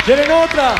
¿Quieren otra?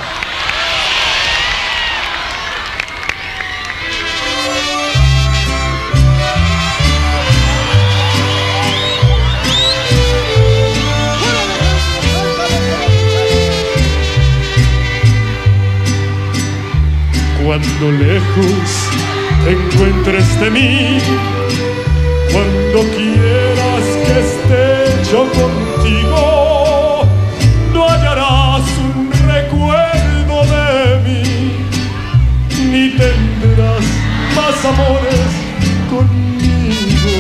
Cuando lejos te encuentres de mí, cuando quieras que esté yo contigo, no hallarás un recuerdo de mí, ni tendrás más amores conmigo.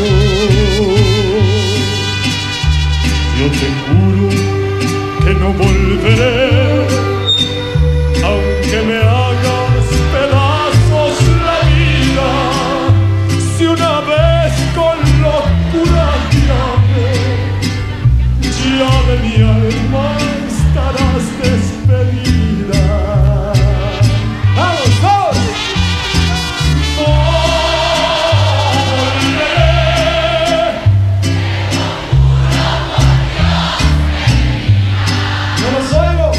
Yo te juro que no volveré, aunque me hagas pedazos la vida. Si una vez con locura te amé, ya de mi alma estarás despedida. ¡Vamos, vamos! No volveré. ¡No los oigo!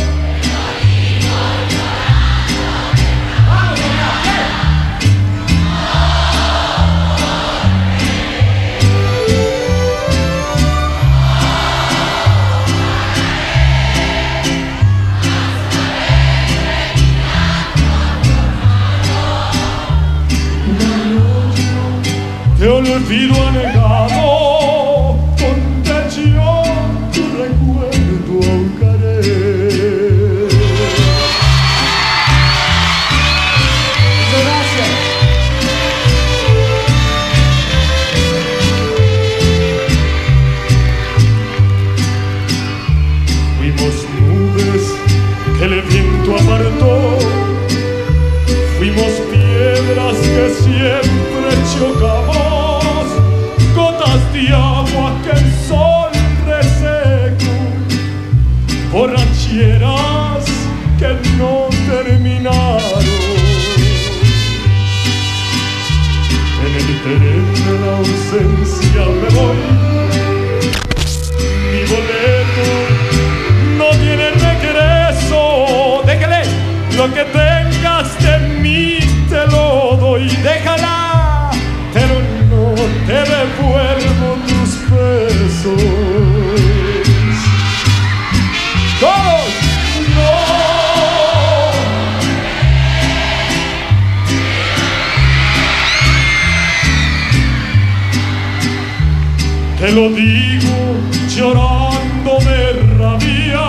Te olvido anegado, con techo tu recuerdo ahogaré. Muchas gracias. Fuimos nubes que el viento apartó, fuimos piedras que siempre chocamos, gotas de agua que el sol resecó, borracheras que no terminaron. En el tren de la ausencia me voy, mi boleto no tiene regreso. ¡Déjale! Lo que tengas de mí te lo doy. ¡Déjala! Pero no te devuelvo tus besos. ¡Todos! No. Te lo digo llorando de rabia.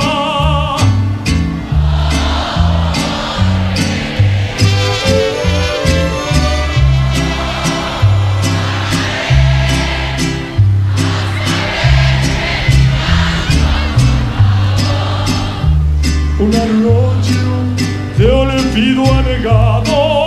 Un arroyo de olvido anegado.